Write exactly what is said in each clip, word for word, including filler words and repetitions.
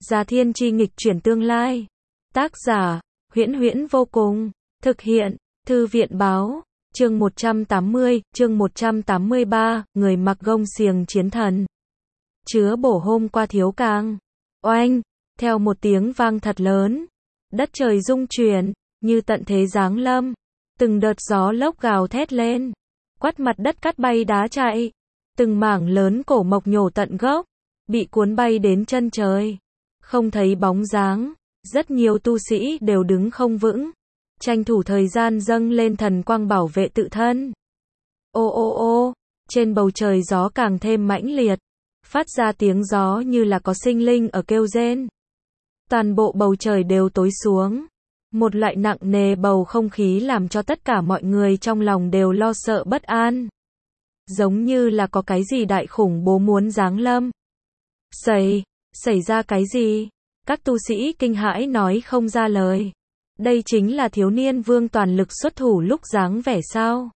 Gia Thiên Chi nghịch chuyển tương lai. Tác giả, Huyễn Huyễn vô cùng. Thực hiện, Thư viện báo. Chương một trăm tám mươi, chương một trăm tám mươi ba, người mặc gông xiềng chiến thần. Chứa bổ hôm qua thiếu càng. Oanh, theo một tiếng vang thật lớn, đất trời rung chuyển, như tận thế giáng lâm. Từng đợt gió lốc gào thét lên, quắt mặt đất cắt bay đá chạy. Từng mảng lớn cổ mộc nhổ tận gốc, bị cuốn bay đến chân trời. Không thấy bóng dáng, rất nhiều tu sĩ đều đứng không vững, tranh thủ thời gian dâng lên thần quang bảo vệ tự thân. Ô ô ô, trên bầu trời gió càng thêm mãnh liệt, phát ra tiếng gió như là có sinh linh ở kêu rên. Toàn bộ bầu trời đều tối xuống, một loại nặng nề bầu không khí làm cho tất cả mọi người trong lòng đều lo sợ bất an. Giống như là có cái gì đại khủng bố muốn giáng lâm. Xảy, xảy ra cái gì? Các tu sĩ kinh hãi nói không ra lời. Đây chính là thiếu niên vương toàn lực xuất thủ lúc dáng vẻ sao?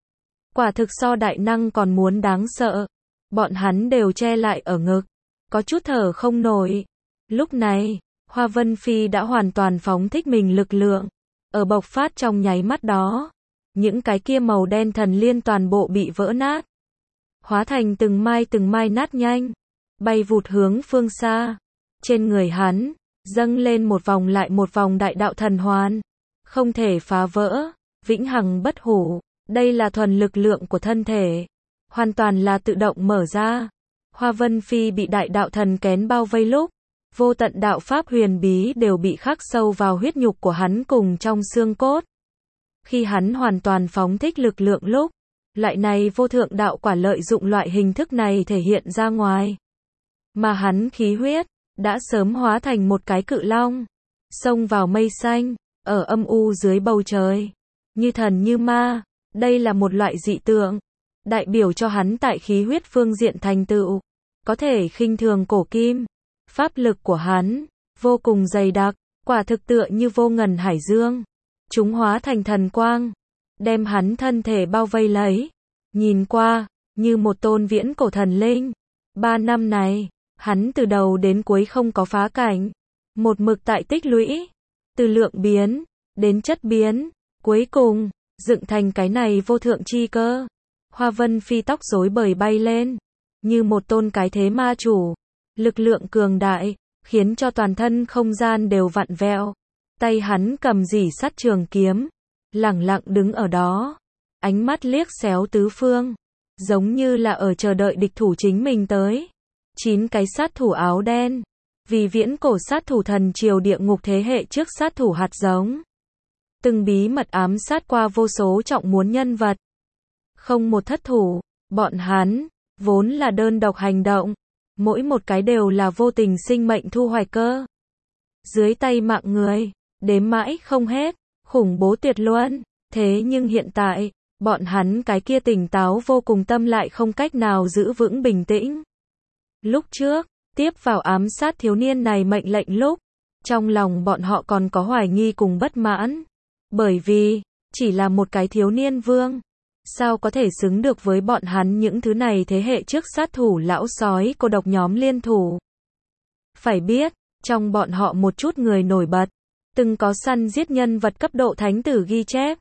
Quả thực so đại năng còn muốn đáng sợ. Bọn hắn đều che lại ở ngực, có chút thở không nổi. Lúc này, Hoa Vân Phi đã hoàn toàn phóng thích mình lực lượng. Ở bộc phát trong nháy mắt đó, những cái kia màu đen thần liên toàn bộ bị vỡ nát, hóa thành từng mai từng mai nát nhanh, bay vụt hướng phương xa. Trên người hắn, dâng lên một vòng lại một vòng đại đạo thần hoàn, không thể phá vỡ, vĩnh hằng bất hủ. Đây là thuần lực lượng của thân thể, hoàn toàn là tự động mở ra. Hoa Vân Phi bị đại đạo thần kén bao vây lúc, vô tận đạo pháp huyền bí đều bị khắc sâu vào huyết nhục của hắn cùng trong xương cốt. Khi hắn hoàn toàn phóng thích lực lượng lúc, loại này vô thượng đạo quả lợi dụng loại hình thức này thể hiện ra ngoài. Mà hắn khí huyết đã sớm hóa thành một cái cự long, xông vào mây xanh, ở âm u dưới bầu trời, như thần như ma. Đây là một loại dị tượng, đại biểu cho hắn tại khí huyết phương diện thành tựu, có thể khinh thường cổ kim. Pháp lực của hắn vô cùng dày đặc, quả thực tựa như vô ngần hải dương. Chúng hóa thành thần quang, đem hắn thân thể bao vây lấy. Nhìn qua, như một tôn viễn cổ thần linh. Ba năm này, hắn từ đầu đến cuối không có phá cảnh, một mực tại tích lũy, từ lượng biến đến chất biến, cuối cùng dựng thành cái này vô thượng chi cơ. Hoa Vân Phi tóc rối bời bay lên, như một tôn cái thế ma chủ, lực lượng cường đại, khiến cho toàn thân không gian đều vặn vẹo. Tay hắn cầm rỉ sắt trường kiếm, lẳng lặng đứng ở đó, ánh mắt liếc xéo tứ phương, giống như là ở chờ đợi địch thủ chính mình tới. Chín cái sát thủ áo đen, vì viễn cổ sát thủ thần triều địa ngục thế hệ trước sát thủ hạt giống, từng bí mật ám sát qua vô số trọng muốn nhân vật, không một thất thủ. Bọn hắn vốn là đơn độc hành động, mỗi một cái đều là vô tình sinh mệnh thu hoạch cơ. Dưới tay mạng người, đếm mãi không hết, khủng bố tuyệt luân. Thế nhưng hiện tại, bọn hắn cái kia tỉnh táo vô cùng tâm lại không cách nào giữ vững bình tĩnh. Lúc trước, tiếp vào ám sát thiếu niên này mệnh lệnh lúc, trong lòng bọn họ còn có hoài nghi cùng bất mãn. Bởi vì, chỉ là một cái thiếu niên vương, sao có thể xứng được với bọn hắn những thứ này thế hệ trước sát thủ lão sói cô độc nhóm liên thủ. Phải biết, trong bọn họ một chút người nổi bật, từng có săn giết nhân vật cấp độ thánh tử ghi chép.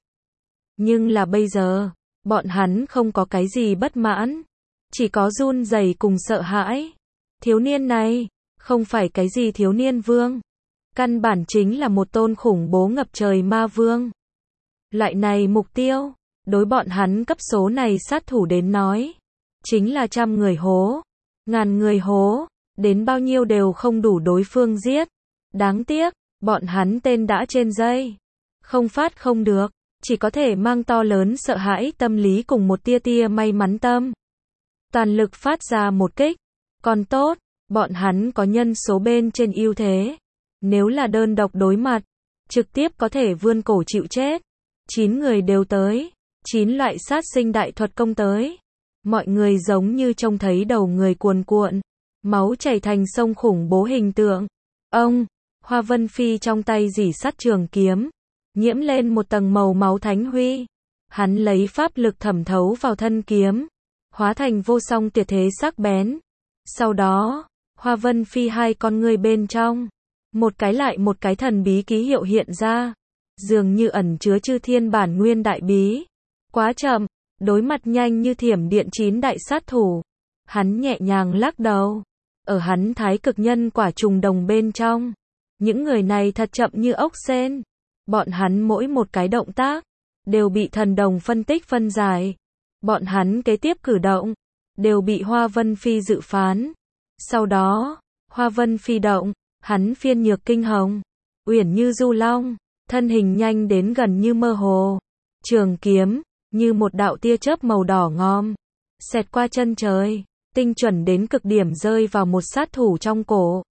Nhưng là bây giờ, bọn hắn không có cái gì bất mãn, chỉ có run rẩy cùng sợ hãi. Thiếu niên này, không phải cái gì thiếu niên vương, căn bản chính là một tôn khủng bố ngập trời ma vương. Loại này mục tiêu, đối bọn hắn cấp số này sát thủ đến nói, chính là trăm người hố, ngàn người hố, đến bao nhiêu đều không đủ đối phương giết. Đáng tiếc, bọn hắn tên đã trên dây, không phát không được, chỉ có thể mang to lớn sợ hãi tâm lý cùng một tia tia may mắn tâm. Toàn lực phát ra một kích, còn tốt, bọn hắn có nhân số bên trên ưu thế. Nếu là đơn độc đối mặt, trực tiếp có thể vươn cổ chịu chết. Chín người đều tới, chín loại sát sinh đại thuật công tới. Mọi người giống như trông thấy đầu người cuồn cuộn, máu chảy thành sông khủng bố hình tượng. Ông, Hoa Vân Phi trong tay rỉ sắt trường kiếm, nhiễm lên một tầng màu máu thánh huy. Hắn lấy pháp lực thẩm thấu vào thân kiếm, hóa thành vô song tuyệt thế sắc bén. Sau đó, Hoa Vân Phi hai con ngươi bên trong, một cái lại một cái thần bí ký hiệu hiện ra, dường như ẩn chứa chư thiên bản nguyên đại bí. Quá chậm, đối mặt nhanh như thiểm điện chín đại sát thủ. Hắn nhẹ nhàng lắc đầu. Ở hắn thái cực nhân quả trùng đồng bên trong, những người này thật chậm như ốc sên. Bọn hắn mỗi một cái động tác đều bị thần đồng phân tích phân giải. Bọn hắn kế tiếp cử động đều bị Hoa Vân Phi dự phán. Sau đó, Hoa Vân Phi động, hắn phiên nhược kinh hồng, uyển như du long, thân hình nhanh đến gần như mơ hồ. Trường kiếm như một đạo tia chớp màu đỏ ngòm, xẹt qua chân trời, tinh chuẩn đến cực điểm rơi vào một sát thủ trong cổ.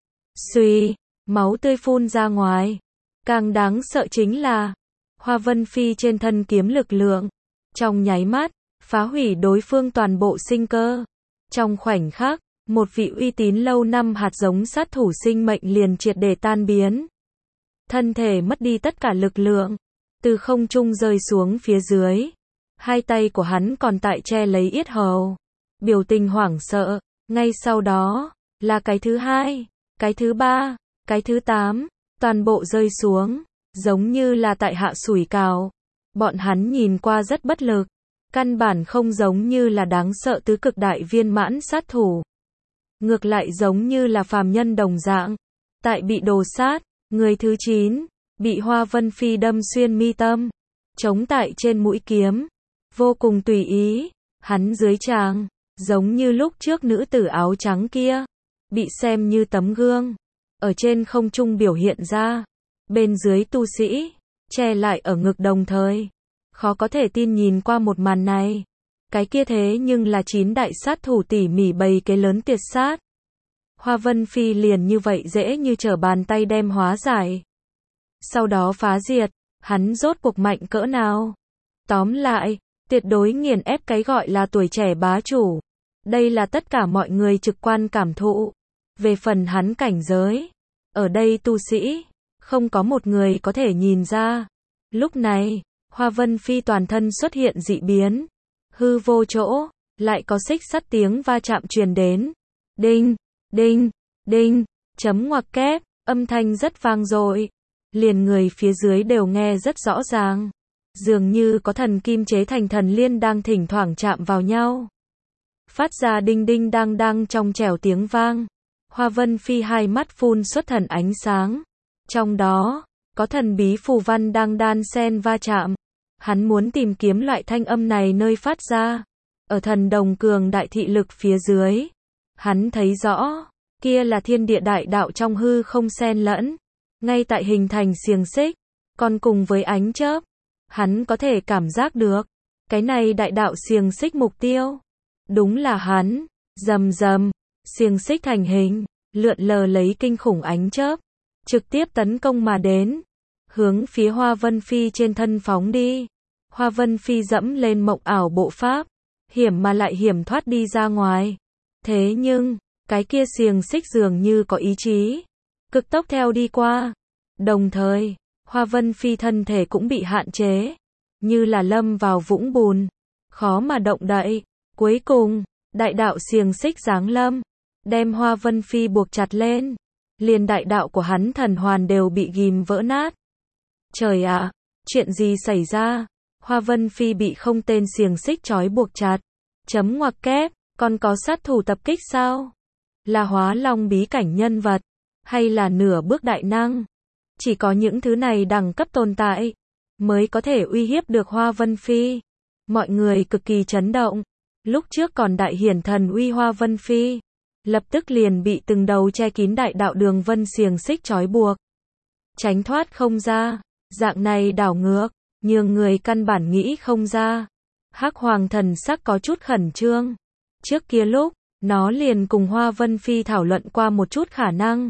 Suy, máu tươi phun ra ngoài. Càng đáng sợ chính là, Hoa Vân Phi trên thân kiếm lực lượng, trong nháy mắt, phá hủy đối phương toàn bộ sinh cơ. Trong khoảnh khắc, một vị uy tín lâu năm hạt giống sát thủ sinh mệnh liền triệt để tan biến. Thân thể mất đi tất cả lực lượng, từ không trung rơi xuống phía dưới. Hai tay của hắn còn tại che lấy yết hầu, biểu tình hoảng sợ. Ngay sau đó, là cái thứ hai, cái thứ ba, cái thứ tám, toàn bộ rơi xuống, giống như là tại hạ sủi cảo. Bọn hắn nhìn qua rất bất lực, căn bản không giống như là đáng sợ tứ cực đại viên mãn sát thủ. Ngược lại giống như là phàm nhân đồng dạng. Tại bị đồ sát, người thứ chín, bị Hoa Vân Phi đâm xuyên mi tâm, chống tại trên mũi kiếm, vô cùng tùy ý. Hắn dưới tràng, giống như lúc trước nữ tử áo trắng kia, bị xem như tấm gương, ở trên không trung biểu hiện ra. Bên dưới tu sĩ, che lại ở ngực đồng thời. Khó có thể tin nhìn qua một màn này. Cái kia thế nhưng là chín đại sát thủ tỉ mỉ bày kế lớn tiệt sát. Hoa Vân Phi liền như vậy dễ như trở bàn tay đem hóa giải. Sau đó phá diệt, hắn rốt cuộc mạnh cỡ nào? Tóm lại, tuyệt đối nghiền ép cái gọi là tuổi trẻ bá chủ. Đây là tất cả mọi người trực quan cảm thụ. Về phần hắn cảnh giới, ở đây tu sĩ, không có một người có thể nhìn ra. Lúc này, Hoa Vân Phi toàn thân xuất hiện dị biến. Hư vô chỗ, lại có xích sắt tiếng va chạm truyền đến. Đinh, đinh, đinh, chấm ngoặc kép, âm thanh rất vang dội. Liền người phía dưới đều nghe rất rõ ràng. Dường như có thần kim chế thành thần liên đang thỉnh thoảng chạm vào nhau. Phát ra đinh đinh đang đang trong trẻo tiếng vang. Hoa Vân Phi hai mắt phun xuất thần ánh sáng. Trong đó, có thần bí phù văn đang đan xen va chạm. Hắn muốn tìm kiếm loại thanh âm này nơi phát ra. Ở thần đồng cường đại thị lực phía dưới, hắn thấy rõ, kia là thiên địa đại đạo trong hư không xen lẫn. Ngay tại hình thành xiềng xích, còn cùng với ánh chớp, hắn có thể cảm giác được, cái này đại đạo xiềng xích mục tiêu. Đúng là hắn, rầm rầm, xiềng xích thành hình, lượn lờ lấy kinh khủng ánh chớp, trực tiếp tấn công mà đến, hướng phía Hoa Vân Phi trên thân phóng đi. Hoa Vân Phi dẫm lên mộng ảo bộ pháp, hiểm mà lại hiểm thoát đi ra ngoài. Thế nhưng, cái kia xiềng xích dường như có ý chí, cực tốc theo đi qua. Đồng thời, Hoa Vân Phi thân thể cũng bị hạn chế, như là lâm vào vũng bùn, khó mà động đậy. Cuối cùng, đại đạo xiềng xích giáng lâm, đem Hoa Vân Phi buộc chặt lên. Liền đại đạo của hắn thần hoàn đều bị ghim vỡ nát. Trời ạ, chuyện gì xảy ra? Hoa Vân Phi bị không tên xiềng xích trói buộc chặt. Chấm ngoặc kép, còn có sát thủ tập kích sao? Là hóa long bí cảnh nhân vật, hay là nửa bước đại năng? Chỉ có những thứ này đẳng cấp tồn tại, mới có thể uy hiếp được Hoa Vân Phi. Mọi người cực kỳ chấn động. Lúc trước còn đại hiển thần uy Hoa Vân Phi, lập tức liền bị từng đầu che kín đại đạo đường vân xiềng xích trói buộc. Tránh thoát không ra, dạng này đảo ngược, nhường người căn bản nghĩ không ra. Hắc Hoàng thần sắc có chút khẩn trương. Trước kia lúc, nó liền cùng Hoa Vân Phi thảo luận qua một chút khả năng.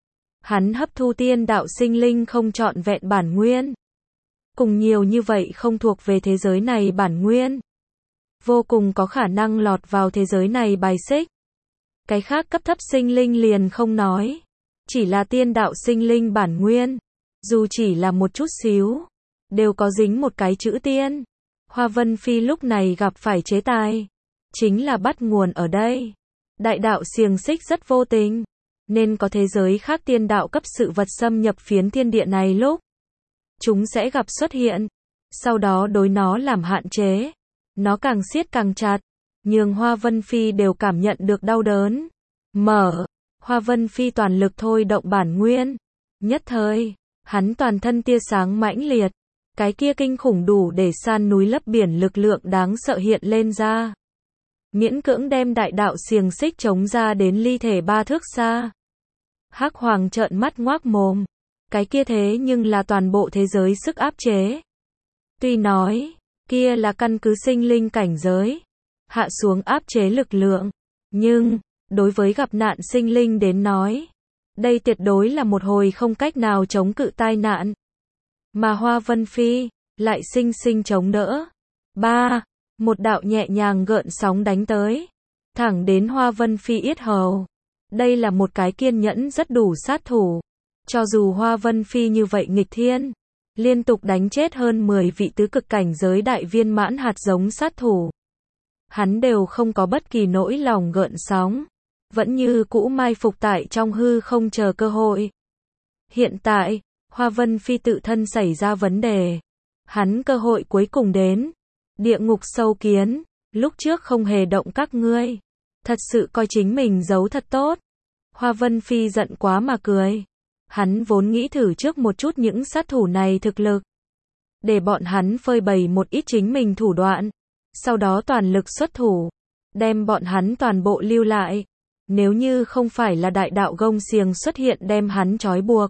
Hắn hấp thu tiên đạo sinh linh không trọn vẹn bản nguyên. Cùng nhiều như vậy không thuộc về thế giới này bản nguyên. Vô cùng có khả năng lọt vào thế giới này bài xích. Cái khác cấp thấp sinh linh liền không nói. Chỉ là tiên đạo sinh linh bản nguyên. Dù chỉ là một chút xíu, đều có dính một cái chữ tiên. Hoa Vân Phi lúc này gặp phải chế tài, chính là bắt nguồn ở đây. Đại đạo xiềng xích rất vô tình, nên có thế giới khác tiên đạo cấp sự vật xâm nhập phiến thiên địa này lúc chúng sẽ gặp xuất hiện, sau đó đối nó làm hạn chế. Nó càng siết càng chặt, nhường Hoa Vân Phi đều cảm nhận được đau đớn. Mở, Hoa Vân Phi toàn lực thôi động bản nguyên. Nhất thời, hắn toàn thân tia sáng mãnh liệt, cái kia kinh khủng đủ để san núi lấp biển lực lượng đáng sợ hiện lên ra. Miễn cưỡng đem đại đạo xiềng xích chống ra đến ly thể ba thước xa. Hắc Hoàng trợn mắt ngoác mồm, cái kia thế nhưng là toàn bộ thế giới sức áp chế. Tuy nói, kia là căn cứ sinh linh cảnh giới, hạ xuống áp chế lực lượng, nhưng, đối với gặp nạn sinh linh đến nói, đây tuyệt đối là một hồi không cách nào chống cự tai nạn. Mà Hoa Vân Phi, lại sinh sinh chống đỡ. Ba, một đạo nhẹ nhàng gợn sóng đánh tới, thẳng đến Hoa Vân Phi yết hầu. Đây là một cái kiên nhẫn rất đủ sát thủ. Cho dù Hoa Vân Phi như vậy nghịch thiên, liên tục đánh chết hơn mười vị tứ cực cảnh giới đại viên mãn hạt giống sát thủ, hắn đều không có bất kỳ nỗi lòng gợn sóng, vẫn như cũ mai phục tại trong hư không chờ cơ hội. Hiện tại, Hoa Vân Phi tự thân xảy ra vấn đề. Hắn cơ hội cuối cùng đến. Địa ngục sâu kiến, lúc trước không hề động các ngươi. Thật sự coi chính mình giấu thật tốt. Hoa Vân Phi giận quá mà cười. Hắn vốn nghĩ thử trước một chút những sát thủ này thực lực, để bọn hắn phơi bày một ít chính mình thủ đoạn, sau đó toàn lực xuất thủ, đem bọn hắn toàn bộ lưu lại. Nếu như không phải là đại đạo gông xiềng xuất hiện đem hắn trói buộc,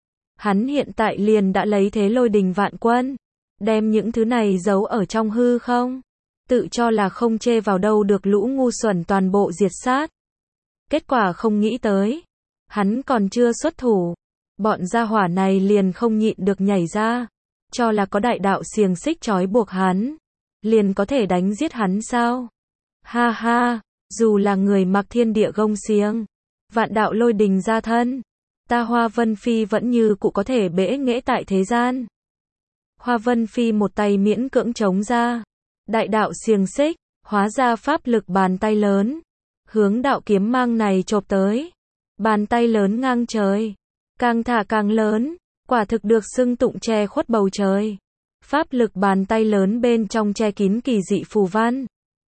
hắn hiện tại liền đã lấy thế lôi đình vạn quân, đem những thứ này giấu ở trong hư không, tự cho là không chê vào đâu được lũ ngu xuẩn toàn bộ diệt sát. Kết quả không nghĩ tới, hắn còn chưa xuất thủ, bọn gia hỏa này liền không nhịn được nhảy ra, cho là có đại đạo xiềng xích trói buộc hắn, liền có thể đánh giết hắn sao? Ha ha, dù là người mặc thiên địa gông xiềng, vạn đạo lôi đình ra thân, ta Hoa Vân Phi vẫn như cũ có thể bẽ nghễ tại thế gian. Hoa Vân Phi một tay miễn cưỡng chống ra, đại đạo xiềng xích, hóa ra pháp lực bàn tay lớn, hướng đạo kiếm mang này chộp tới. Bàn tay lớn ngang trời, càng thả càng lớn, quả thực được xưng tụng che khuất bầu trời. Pháp lực bàn tay lớn bên trong che kín kỳ dị phù văn,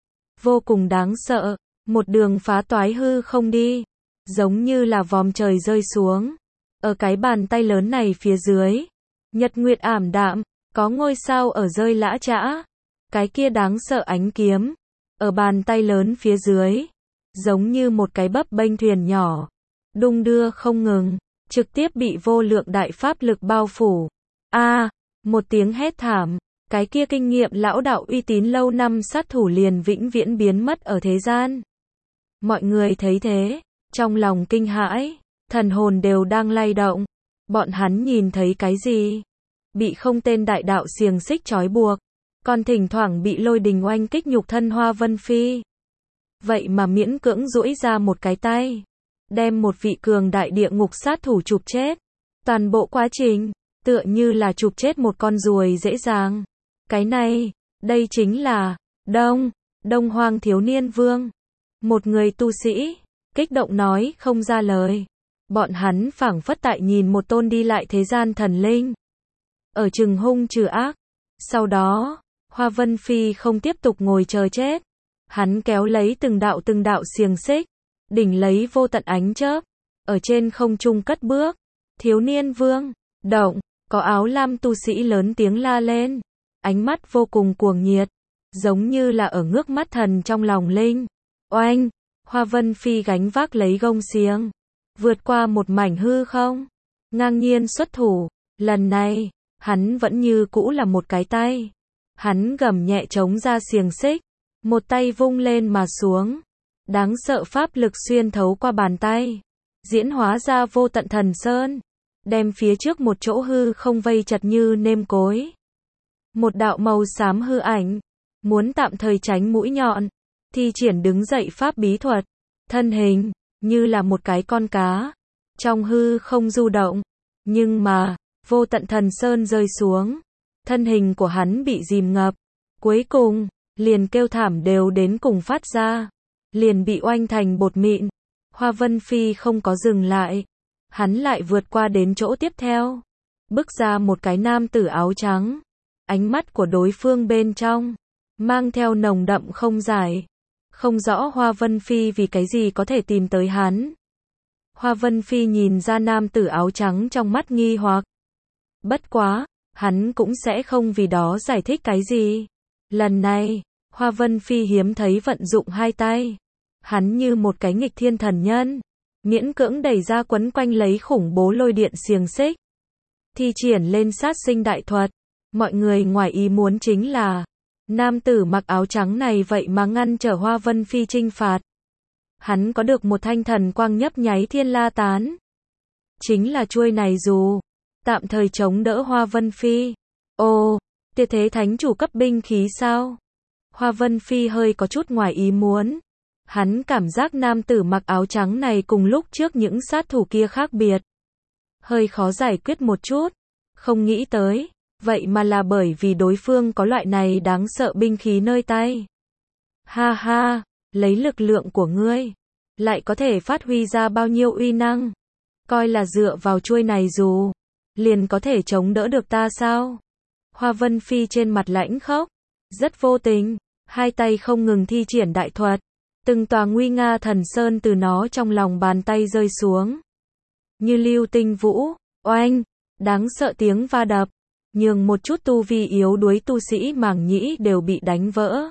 vô cùng đáng sợ, một đường phá toái hư không đi, giống như là vòm trời rơi xuống. Ở cái bàn tay lớn này phía dưới, nhật nguyệt ảm đạm, có ngôi sao ở rơi lã chã. Cái kia đáng sợ ánh kiếm, ở bàn tay lớn phía dưới, giống như một cái bấp bênh thuyền nhỏ, đung đưa không ngừng, trực tiếp bị vô lượng đại pháp lực bao phủ. A, à, một tiếng hét thảm, cái kia kinh nghiệm lão đạo uy tín lâu năm sát thủ liền vĩnh viễn biến mất ở thế gian. Mọi người thấy thế, trong lòng kinh hãi, thần hồn đều đang lay động. Bọn hắn nhìn thấy cái gì? Bị không tên đại đạo xiềng xích trói buộc, còn thỉnh thoảng bị lôi đình oanh kích nhục thân Hoa Vân Phi. Vậy mà miễn cưỡng duỗi ra một cái tay, đem một vị cường đại địa ngục sát thủ chụp chết. Toàn bộ quá trình, tựa như là chụp chết một con ruồi dễ dàng. Cái này, đây chính là Đông, Đông Hoang Thiếu Niên Vương. Một người tu sĩ, kích động nói không ra lời. Bọn hắn phảng phất tại nhìn một tôn đi lại thế gian thần linh, ở trừng hung trừ ác. Sau đó, Hoa Vân Phi không tiếp tục ngồi chờ chết. Hắn kéo lấy từng đạo từng đạo xiềng xích, đỉnh lấy vô tận ánh chớp, ở trên không trung cất bước. Thiếu Niên Vương, động, có áo lam tu sĩ lớn tiếng la lên, ánh mắt vô cùng cuồng nhiệt, giống như là ở ngước mắt thần trong lòng linh. Oanh, Hoa Vân Phi gánh vác lấy gông xiềng, vượt qua một mảnh hư không, ngang nhiên xuất thủ. Lần này, hắn vẫn như cũ là một cái tay. Hắn gầm nhẹ chống ra xiềng xích, một tay vung lên mà xuống. Đáng sợ pháp lực xuyên thấu qua bàn tay, diễn hóa ra vô tận thần sơn, đem phía trước một chỗ hư không vây chặt như nêm cối. Một đạo màu xám hư ảnh, muốn tạm thời tránh mũi nhọn, thi triển đứng dậy pháp bí thuật, thân hình như là một cái con cá, trong hư không du động. Nhưng mà, vô tận thần sơn rơi xuống, thân hình của hắn bị dìm ngập, cuối cùng liền kêu thảm đều đến cùng phát ra. liền bị oanh thành bột mịn. Hoa Vân Phi không có dừng lại. Hắn lại vượt qua đến chỗ tiếp theo. Bước ra một cái nam tử áo trắng. Ánh mắt của đối phương bên trong mang theo nồng đậm không giải. Không rõ Hoa Vân Phi vì cái gì có thể tìm tới hắn. Hoa Vân Phi nhìn ra nam tử áo trắng trong mắt nghi hoặc. Bất quá, hắn cũng sẽ không vì đó giải thích cái gì. Lần này, Hoa Vân Phi hiếm thấy vận dụng hai tay. Hắn như một cái nghịch thiên thần nhân, miễn cưỡng đẩy ra quấn quanh lấy khủng bố lôi điện xiềng xích. Thi triển lên sát sinh đại thuật. Mọi người ngoài ý muốn chính là, nam tử mặc áo trắng này vậy mà ngăn trở Hoa Vân Phi chinh phạt. Hắn có được một thanh thần quang nhấp nháy thiên la tán. Chính là chuôi này dù, tạm thời chống đỡ Hoa Vân Phi. Ồ, tuyệt thế thánh chủ cấp binh khí sao? Hoa Vân Phi hơi có chút ngoài ý muốn. Hắn cảm giác nam tử mặc áo trắng này cùng lúc trước những sát thủ kia khác biệt. Hơi khó giải quyết một chút. Không nghĩ tới, vậy mà là bởi vì đối phương có loại này đáng sợ binh khí nơi tay. Ha ha, lấy lực lượng của ngươi, lại có thể phát huy ra bao nhiêu uy năng. Coi là dựa vào chuôi này dù, liền có thể chống đỡ được ta sao? Hoa Vân Phi trên mặt lãnh khốc, rất vô tình, hai tay không ngừng thi triển đại thuật. Từng tòa nguy nga thần sơn từ nó trong lòng bàn tay rơi xuống. Như lưu tinh vũ, oanh, đáng sợ tiếng va đập, nhường một chút tu vi yếu đuối tu sĩ màng nhĩ đều bị đánh vỡ.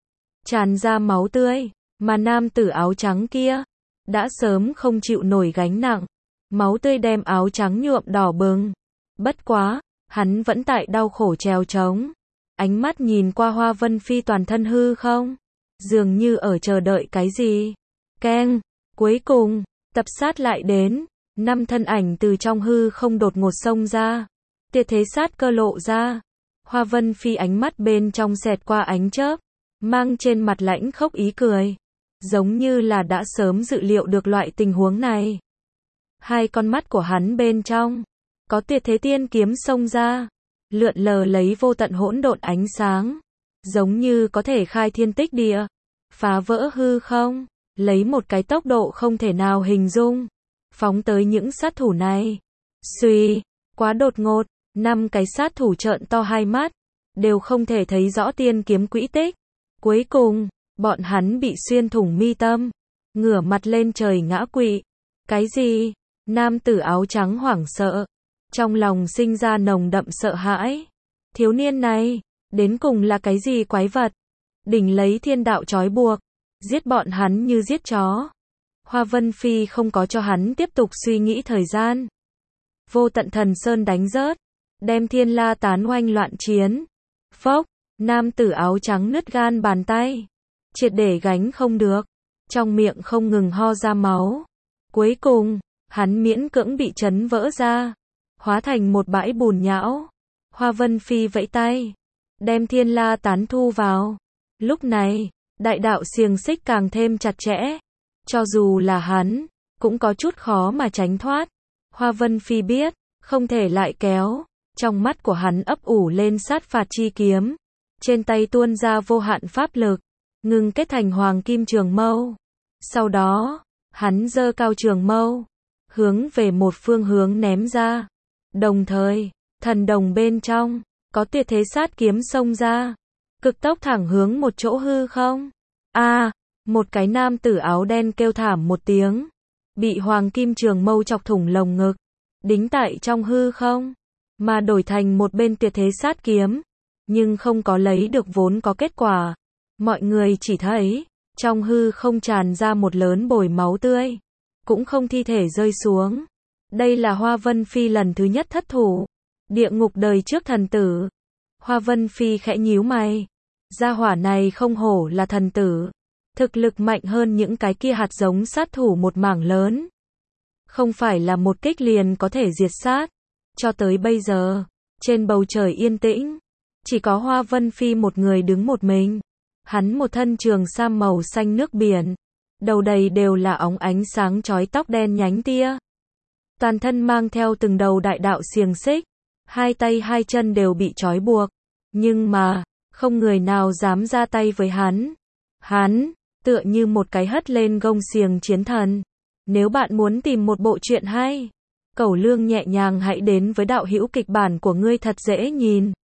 Tràn ra máu tươi, mà nam tử áo trắng kia, đã sớm không chịu nổi gánh nặng. Máu tươi đem áo trắng nhuộm đỏ bừng. Bất quá, hắn vẫn tại đau khổ trèo trống. Ánh mắt nhìn qua Hoa Vân Phi toàn thân hư không. Dường như ở chờ đợi cái gì. Keng, cuối cùng, tập sát lại đến. Năm thân ảnh từ trong hư không đột ngột xông ra. Tuyệt thế sát cơ lộ ra. Hoa Vân Phi ánh mắt bên trong xẹt qua ánh chớp, mang trên mặt lãnh khốc ý cười. Giống như là đã sớm dự liệu được loại tình huống này. Hai con mắt của hắn bên trong, có tuyệt thế tiên kiếm xông ra. Lượn lờ lấy vô tận hỗn độn ánh sáng. Giống như có thể khai thiên tích địa, phá vỡ hư không, lấy một cái tốc độ không thể nào hình dung, phóng tới những sát thủ này. Xuy, quá đột ngột, năm cái sát thủ trợn to hai mắt, đều không thể thấy rõ tiên kiếm quỹ tích. Cuối cùng, bọn hắn bị xuyên thủng mi tâm, ngửa mặt lên trời ngã quỵ. Cái gì? Nam tử áo trắng hoảng sợ, trong lòng sinh ra nồng đậm sợ hãi. Thiếu niên này, đến cùng là cái gì quái vật? Đỉnh lấy thiên đạo trói buộc, giết bọn hắn như giết chó. Hoa Vân Phi không có cho hắn tiếp tục suy nghĩ thời gian. Vô tận thần sơn đánh rớt, đem thiên la tán oanh loạn chiến. Phốc, nam tử áo trắng nứt gan bàn tay, triệt để gánh không được, trong miệng không ngừng ho ra máu. Cuối cùng, hắn miễn cưỡng bị chấn vỡ ra, hóa thành một bãi bùn nhão. Hoa Vân Phi vẫy tay, đem thiên la tán thu vào. Lúc này, đại đạo xiềng xích càng thêm chặt chẽ. Cho dù là hắn, cũng có chút khó mà tránh thoát. Hoa Vân Phi biết, không thể lại kéo. Trong mắt của hắn ấp ủ lên sát phạt chi kiếm. Trên tay tuôn ra vô hạn pháp lực, ngừng kết thành hoàng kim trường mâu. Sau đó, hắn giơ cao trường mâu, hướng về một phương hướng ném ra. Đồng thời, thần đồng bên trong, có tuyệt thế sát kiếm xông ra. Cực tốc thẳng hướng một chỗ hư không. A, à, một cái nam tử áo đen kêu thảm một tiếng, bị hoàng kim trường mâu chọc thủng lồng ngực, đính tại trong hư không, mà đổi thành một bên tuyệt thế sát kiếm, nhưng không có lấy được vốn có kết quả. Mọi người chỉ thấy, trong hư không tràn ra một lớn bồi máu tươi, cũng không thi thể rơi xuống. Đây là Hoa Vân Phi lần thứ nhất thất thủ. Địa ngục đời trước thần tử. Hoa Vân Phi khẽ nhíu mày. Gia hỏa này không hổ là thần tử. Thực lực mạnh hơn những cái kia hạt giống sát thủ một mảng lớn. Không phải là một kích liền có thể diệt sát. Cho tới bây giờ, trên bầu trời yên tĩnh, chỉ có Hoa Vân Phi một người đứng một mình. Hắn một thân trường sam màu xanh nước biển, đầu đầy đều là óng ánh sáng chói tóc đen nhánh tia. Toàn thân mang theo từng đầu đại đạo xiềng xích, hai tay hai chân đều bị trói buộc, nhưng mà, không người nào dám ra tay với hắn. Hắn, tựa như một cái hất lên gông xiềng chiến thần. Nếu bạn muốn tìm một bộ truyện hay, cẩu lương nhẹ nhàng hãy đến với đạo hữu kịch bản của ngươi thật dễ nhìn.